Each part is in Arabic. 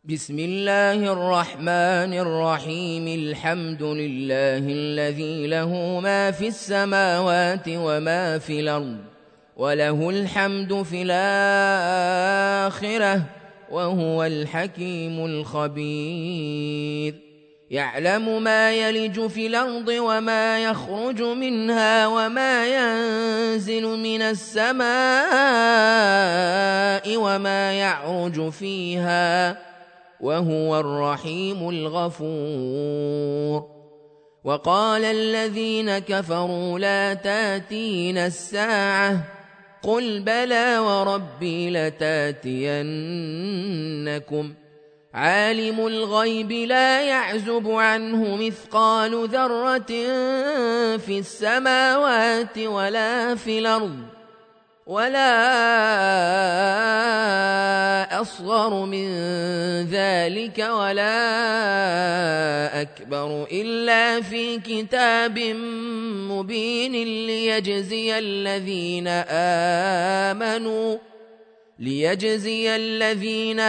بسم الله الرحمن الرحيم. الحمد لله الذي له ما في السماوات وما في الأرض، وله الحمد في الآخرة، وهو الحكيم الخبير. يعلم ما يلج في الأرض وما يخرج منها وما ينزل من السماء وما يعرج فيها، وهو الرحيم الغفور. وقال الذين كفروا لا تاتين الساعة، قل بلى وربي لتاتينكم. عالم الغيب لا يعزب عنه مثقال ذرة في السماوات ولا في الأرض، ولا أصغر من ذلك ولا أكبر إلا في كتاب مبين ليجزي الذين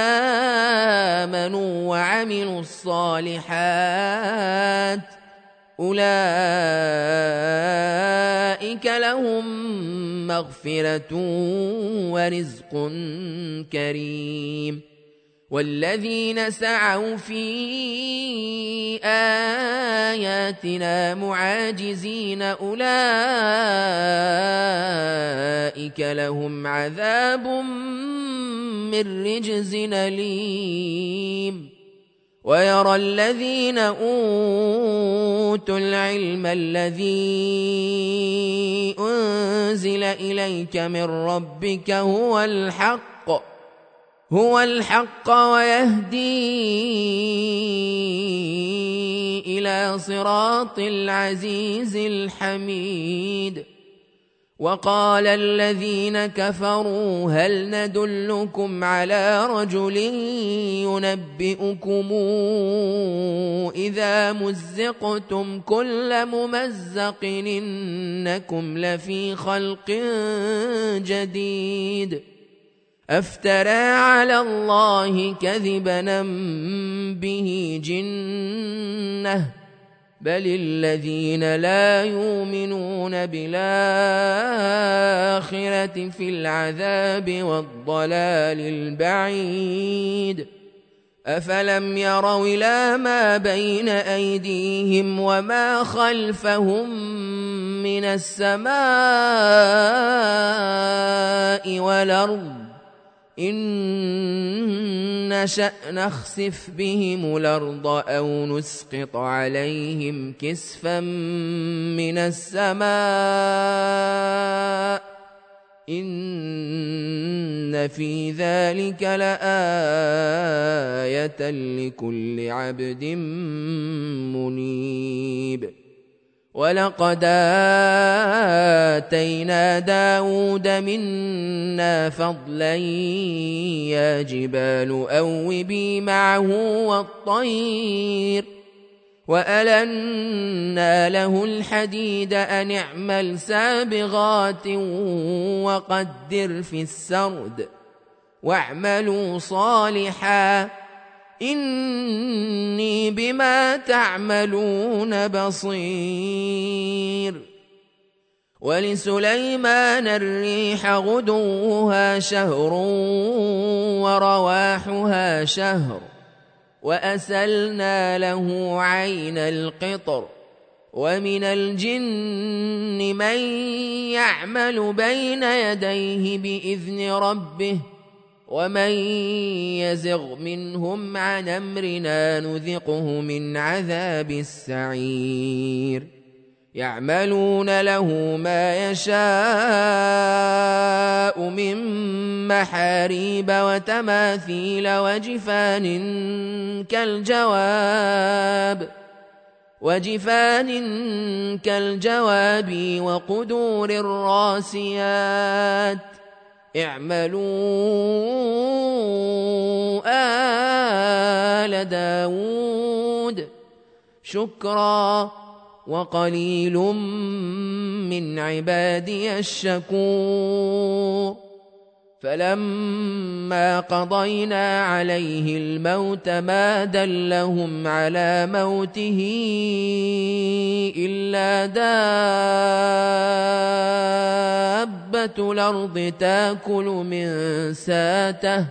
آمنوا وعملوا الصالحات، أولئك لهم مغفرة ورزق كريم. والذين سعوا في آياتنا معاجزين أولئك لهم عذاب من رجز أليم. ويرى الذين أوتوا العلم الذي أنزل إليك من ربك هو الحق ويهدي إلى صراط العزيز الحميد. وقال الذين كفروا هل ندلكم على رجل ينبئكم إذا مزقتم كل ممزق إنكم لفي خلق جديد. أفترى على الله كذبا به جنة، بل الذين لا يؤمنون بالآخرة في العذاب والضلال البعيد. أفلم يروا إلى ما بين أيديهم وما خلفهم من السماء والأرض إن نشأ نخسف بهم الأرض أو نسقط عليهم كسفا من السماء إن في ذلك لآية لكل عبد منيب. ولقد آتينا داود منا فضلا يا جبال أوبي معه والطير، وألنا له الحديد أن اعمل سابغات وقدر في السرد واعملوا صالحا إني بما تعملون بصير. ولسليمان الريح غدوها شهر ورواحها شهر، وأسلنا له عين القطر. ومن الجن من يعمل بين يديه بإذن ربه، ومن يزغ منهم عن أمرنا نذقه من عذاب السعير. يعملون له ما يشاء من محاريب وتماثيل وجفان كالجواب وقدور الراسيات. اعملوا آل داود شكرا وقليل من عبادي الشكور. فلما قضينا عليه الموت ما دلهم على موته إلا دابة الأرض تأكل من ساته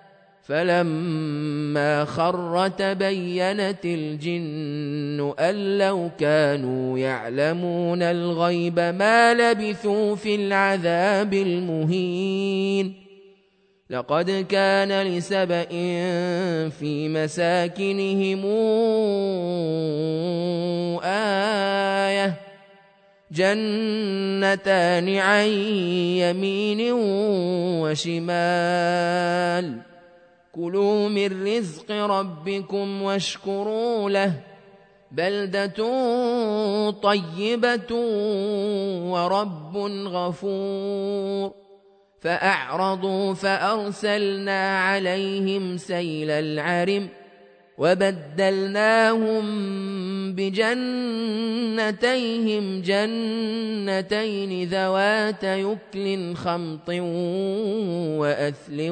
فلما خر تبينت الجن أن لو كانوا يعلمون الغيب ما لبثوا في العذاب المهين لقد كان لسبإ في مساكنهم آية جنتان عن يمين وشمال كلوا من رزق ربكم واشكروا له بلدة طيبة ورب غفور فأعرضوا فأرسلنا عليهم سيل العرم وبدلناهم بجنتيهم جنتين ذوات يكل خمط وأثل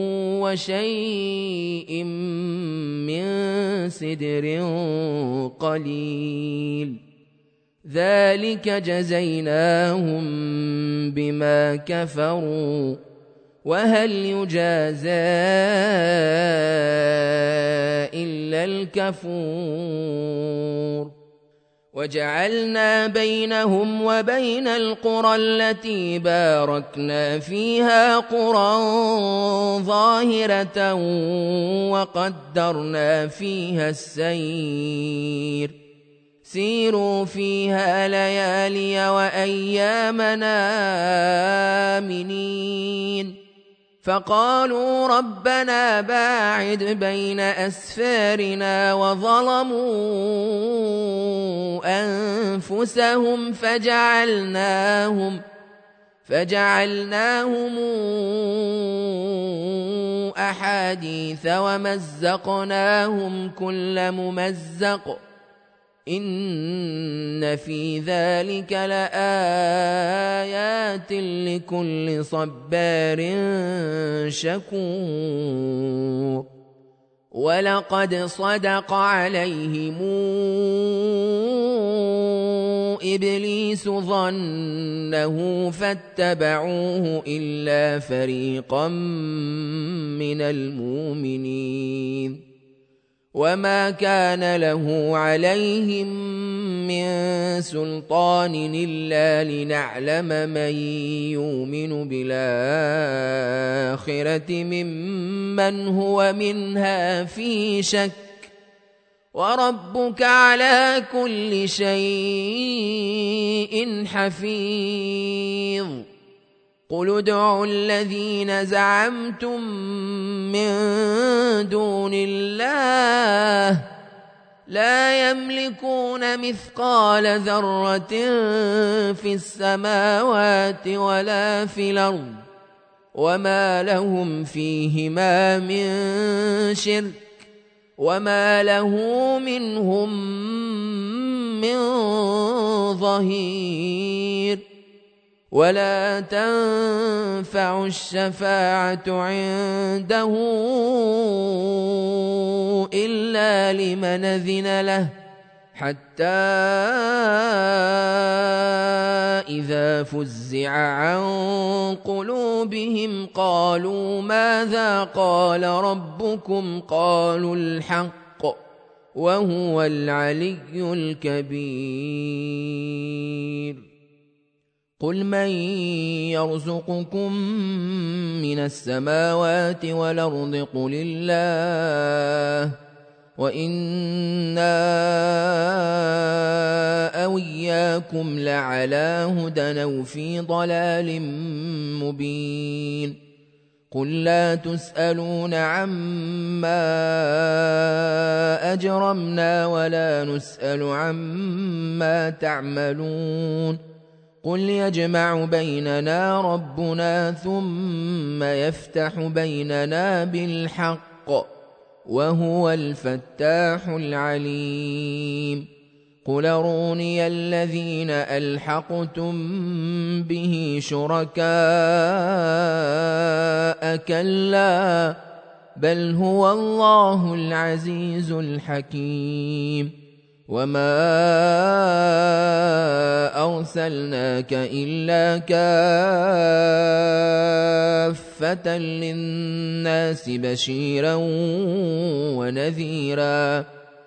وشيء من سدر قليل ذلك جزيناهم بما كفروا وهل يجازى إلا الكفور وجعلنا بينهم وبين القرى التي باركنا فيها قرى ظاهرة وقدرنا فيها السير سيروا فيها ليالي وأيامنا آمنين فقالوا ربنا باعد بين أسفارنا وظلموا أنفسهم فجعلناهم أحاديث ومزقناهم كل ممزق إن في ذلك لآيات لكل صبار شكور ولقد صدق عليهم إبليس ظنه فاتبعوه إلا فريقا من المؤمنين وما كان له عليهم من سلطان إلا لنعلم من يؤمن بالآخرة ممن هو منها في شك وربك على كل شيء حفيظ قل ادعوا الذين زعمتم من دون الله لا يملكون مثقال ذرة في السماوات ولا في الأرض وما لهم فيهما من شرك وما له منهم من ظهير ولا تنفع الشفاعة عنده إلا لمن أذن له حتى إذا فزع عن قلوبهم قالوا ماذا قال ربكم قالوا الحق وهو العلي الكبير قل من يرزقكم من السماوات والأرض قل الله وإنا أو إياكم لعلى هدى أو في ضلال مبين قل لا تسألون عما أجرمنا ولا نسأل عما تعملون قل يجمع بيننا ربنا ثم يفتح بيننا بالحق وهو الفتاح العليم قل أروني الذين ألحقتم به شركاء كلا بل هو الله العزيز الحكيم وما أرسلناك إلا كافة للناس بشيرا ونذيرا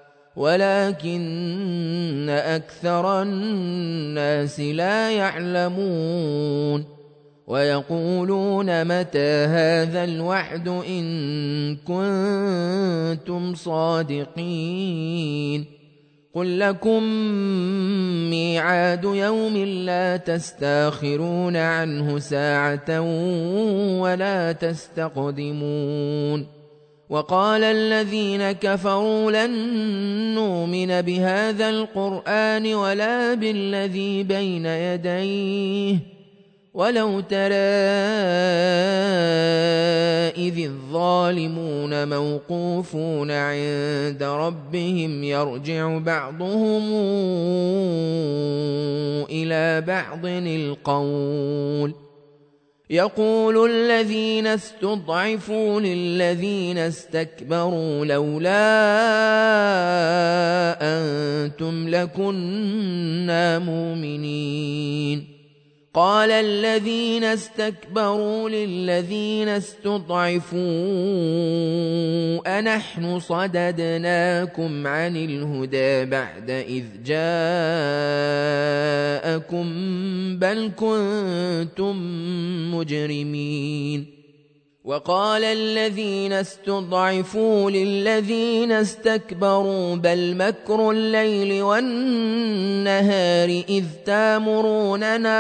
ولكن أكثر الناس لا يعلمون ويقولون متى هذا الوعد إن كنتم صادقين قل لكم ميعاد يوم لا تستاخرون عنه ساعة ولا تستقدمون وقال الذين كفروا لن نؤمن بهذا القرآن ولا بالذي بين يديه ولو ترى إذ الظالمون موقوفون عند ربهم يرجع بعضهم إلى بعض القول يقول الذين استضعفوا للذين استكبروا لولا أنتم لكنا مؤمنين قال الذين استكبروا للذين استضعفوا أنحن صددناكم عن الهدى بعد إذ جاءكم بل كنتم مجرمين وقال الذين استضعفوا للذين استكبروا بل مكر الليل والنهار إذ تامروننا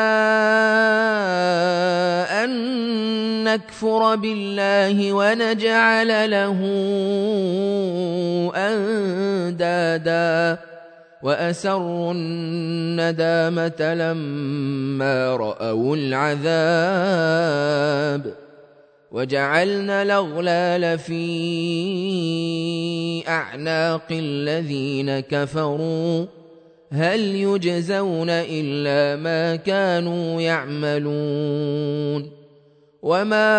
أن نكفر بالله ونجعل له أندادا وأسروا الندامة لما رأوا العذاب وجعلنا الأغلال في أعناق الذين كفروا هل يجزون إلا ما كانوا يعملون وما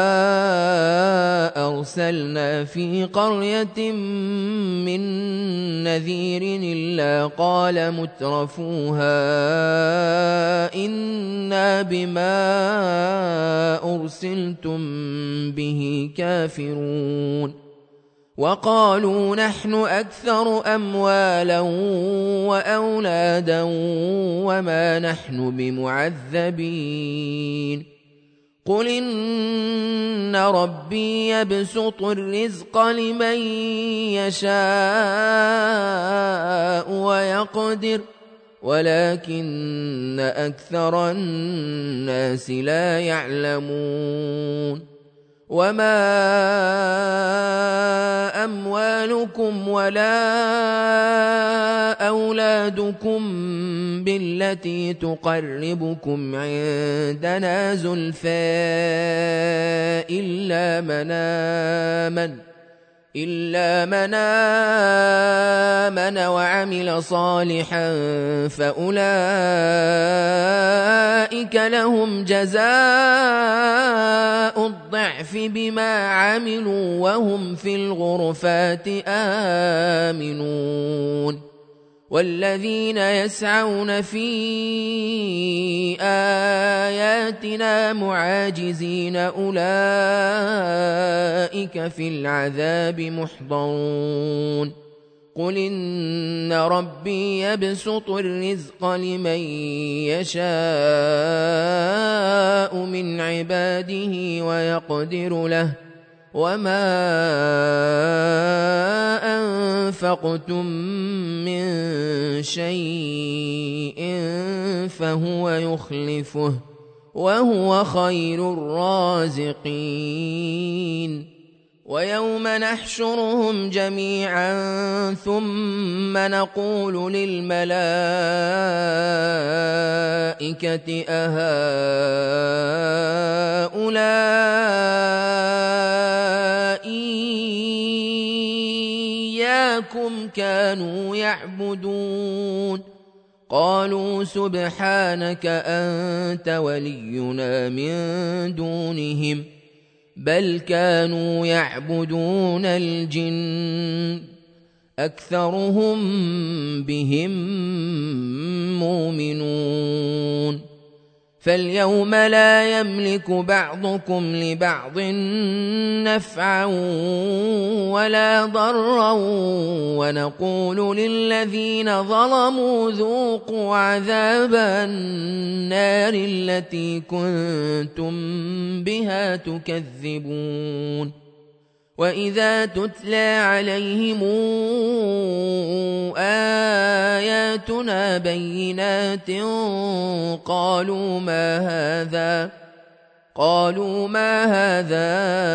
أرسلنا في قرية من نذير إلا قال مترفوها إنا بما أرسلتم به كافرون وقالوا نحن أكثر أموالا وأولادا وما نحن بمعذبين قل إن ربي يبسط الرزق لمن يشاء ويقدر ولكن أكثر الناس لا يعلمون وما أموالكم ولا أولادكم بالتي تقربكم عندنا زلفى إلا من آمن وعمل صالحا فأولئك لهم جزاء الضعف بما عملوا وهم في الغرفات آمنون والذين يسعون في آياتنا معاجزين أولئك في العذاب محضرون قل إن ربي يبسط الرزق لمن يشاء من عباده ويقدر له وما أنفقتم من شيء فهو يخلفه وهو خير الرازقين ويوم نحشرهم جميعا ثم نقول للملائكة أهؤلاء إياكم كانوا يعبدون قالوا سبحانك أنت ولينا من دونهم بل كانوا يعبدون الجن أكثرهم بهم مؤمنون فاليوم لا يملك بعضكم لبعض نفعا ولا ضرا ونقول للذين ظلموا ذوقوا عذاب النار التي كنتم بها تكذبون وإذا تتلى عليهم آياتنا بينات قالوا ما هذا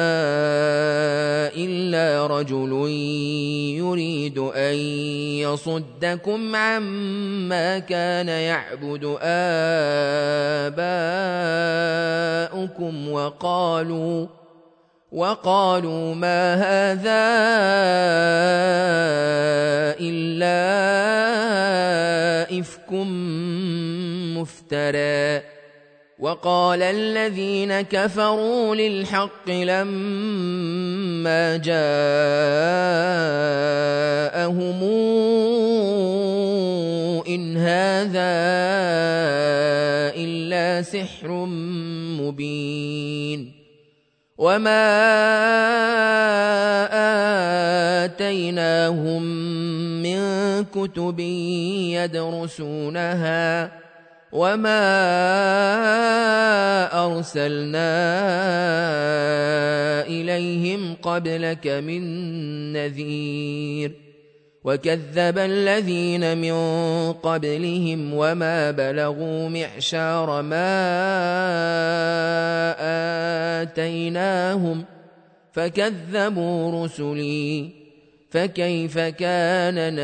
إلا رجل يريد أن يصدكم عما كان يعبد آباؤكم وقالوا ما هذا إلا إفك مفترى وقال الذين كفروا للحق لما جاءهم إن هذا إلا سحر مبين وما آتيناهم من كتب يدرسونها وما أرسلنا إليهم قبلك من نذير وكذب الذين من قبلهم وما بلغوا معشار ما آتيناهم فكذبوا رسلي فكيف كان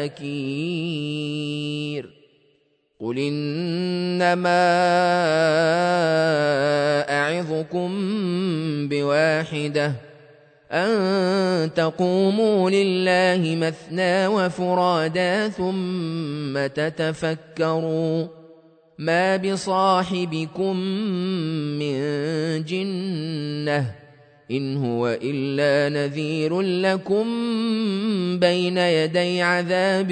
نكير قل إنما أعظكم بواحدة أن تقوموا لله مثنى وفرادا ثم تتفكروا ما بصاحبكم من جنة إن هو إلا نذير لكم بين يدي عذاب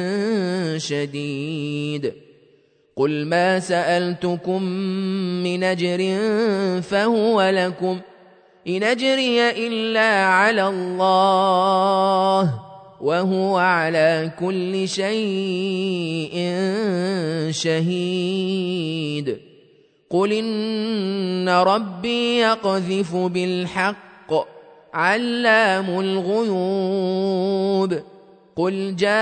شديد قل ما سألتكم من أجر فهو لكم إن أجري إلا على الله وهو على كل شيء شهيد قل إن ربي يقذف بالحق علام الغيوب قل جاء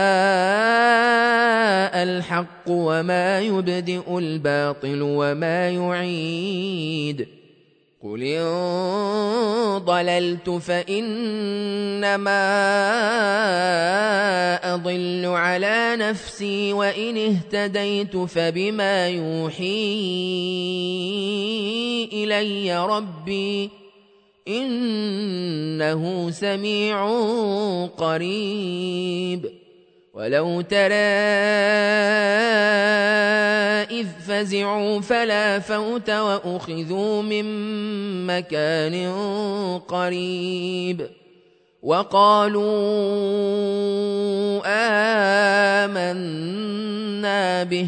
الحق وما يبدئ الباطل وما يعيد قل إن ضللت فإنما أضل على نفسي وإن اهتديت فبما يوحي إلي ربي إنه سميع قريب ولو ترى إذ فزعوا فلا فوت وأخذوا من مكان قريب وقالوا آمنا به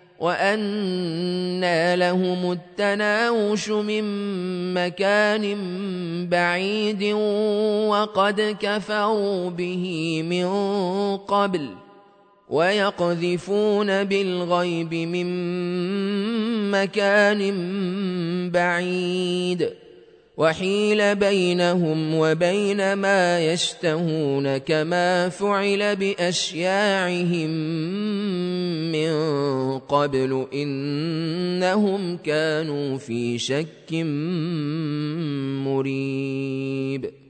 وأنى لهم التناوش من مكان بعيد وقد كفروا به من قبل ويقذفون بالغيب من مكان بعيد وحيل بينهم وبين ما يشتهون كما فعل بأشياعهم من قبل إنهم كانوا في شك مريب